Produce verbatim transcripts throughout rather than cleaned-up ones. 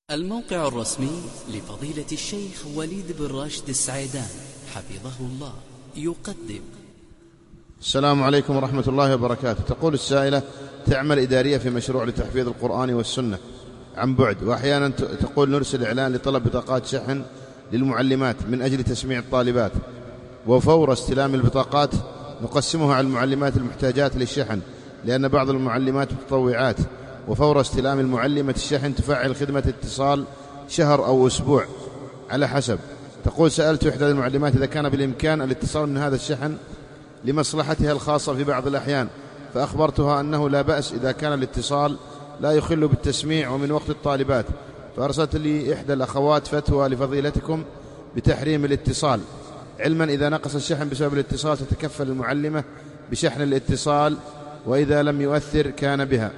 الموقع الرسمي لفضيلة الشيخ وليد بن راشد السعيدان حفظه الله يقدم. السلام عليكم ورحمة الله وبركاته. تقول السائلة: تعمل إدارية في مشروع لتحفيظ القرآن والسنة عن بعد، وأحيانا تقول نرسل إعلان لطلب بطاقات شحن للمعلمات من أجل تسميع الطالبات، وفور استلام البطاقات نقسمها على المعلمات المحتاجات للشحن، لأن بعض المعلمات متطوعات، وفور استلام المعلمة الشحن تفعل خدمة اتصال شهر أو أسبوع على حسب. تقول: سألت إحدى المعلمات إذا كان بالإمكان الاتصال من هذا الشحن لمصلحتها الخاصة في بعض الأحيان، فأخبرتها أنه لا بأس إذا كان الاتصال لا يخل بالتسميع ومن وقت الطالبات، فأرسلت لي إحدى الأخوات فتوى لفضيلتكم بتحريم الاتصال، علما إذا نقص الشحن بسبب الاتصال تتكفل المعلمة بشحن الاتصال، وإذا لم يؤثر كان بها.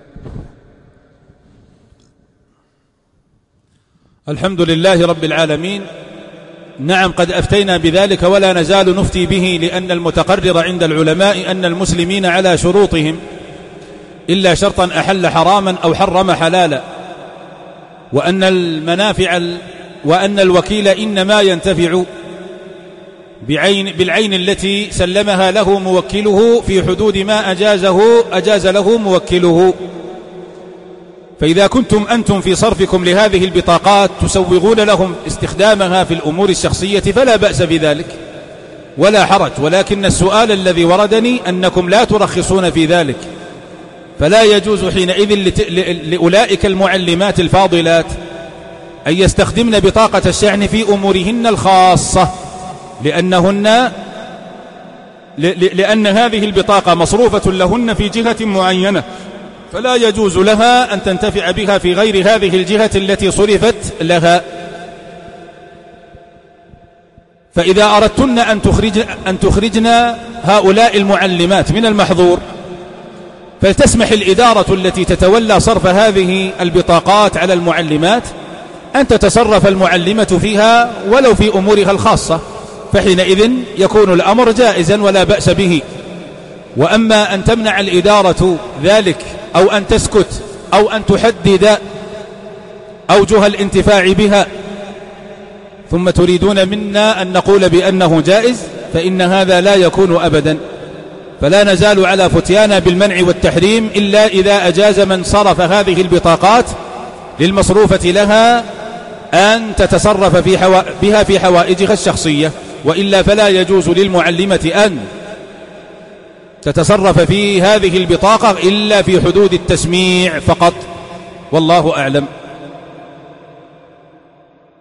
الحمد لله رب العالمين. نعم، قد أفتينا بذلك ولا نزال نفتي به، لأن المتقرر عند العلماء أن المسلمين على شروطهم إلا شرطا أحل حراما أو حرم حلالا، وأن المنافع وأن الوكيل إنما ينتفع بعين بالعين التي سلمها له موكله في حدود ما أجازه أجاز له موكله. فإذا كنتم أنتم في صرفكم لهذه البطاقات تسوغون لهم استخدامها في الأمور الشخصية فلا بأس بذلك ولا حرج، ولكن السؤال الذي وردني أنكم لا ترخصون في ذلك، فلا يجوز حينئذ لأولئك المعلمات الفاضلات أن يستخدمن بطاقة الشحن في أمورهن الخاصة، لأنهن لأن هذه البطاقة مصروفة لهن في جهة معينة، فلا يجوز لها أن تنتفع بها في غير هذه الجهة التي صرفت لها. فإذا أردتن أن تخرج أن تخرجن هؤلاء المعلمات من المحظور، فلتسمح الإدارة التي تتولى صرف هذه البطاقات على المعلمات أن تتصرف المعلمة فيها ولو في أمورها الخاصة، فحينئذ يكون الأمر جائزا ولا بأس به. وأما أن تمنع الإدارة ذلك أو أن تسكت أو أن تحدد أوجه الانتفاع بها ثم تريدون منا أن نقول بأنه جائز، فإن هذا لا يكون أبدا. فلا نزال على فتيانا بالمنع والتحريم إلا إذا أجاز من صرف هذه البطاقات للمصروفة لها أن تتصرف في حوا... بها في حوائجها الشخصية، وإلا فلا يجوز للمعلمة أن تتصرف في هذه البطاقة إلا في حدود التسميع فقط، والله أعلم.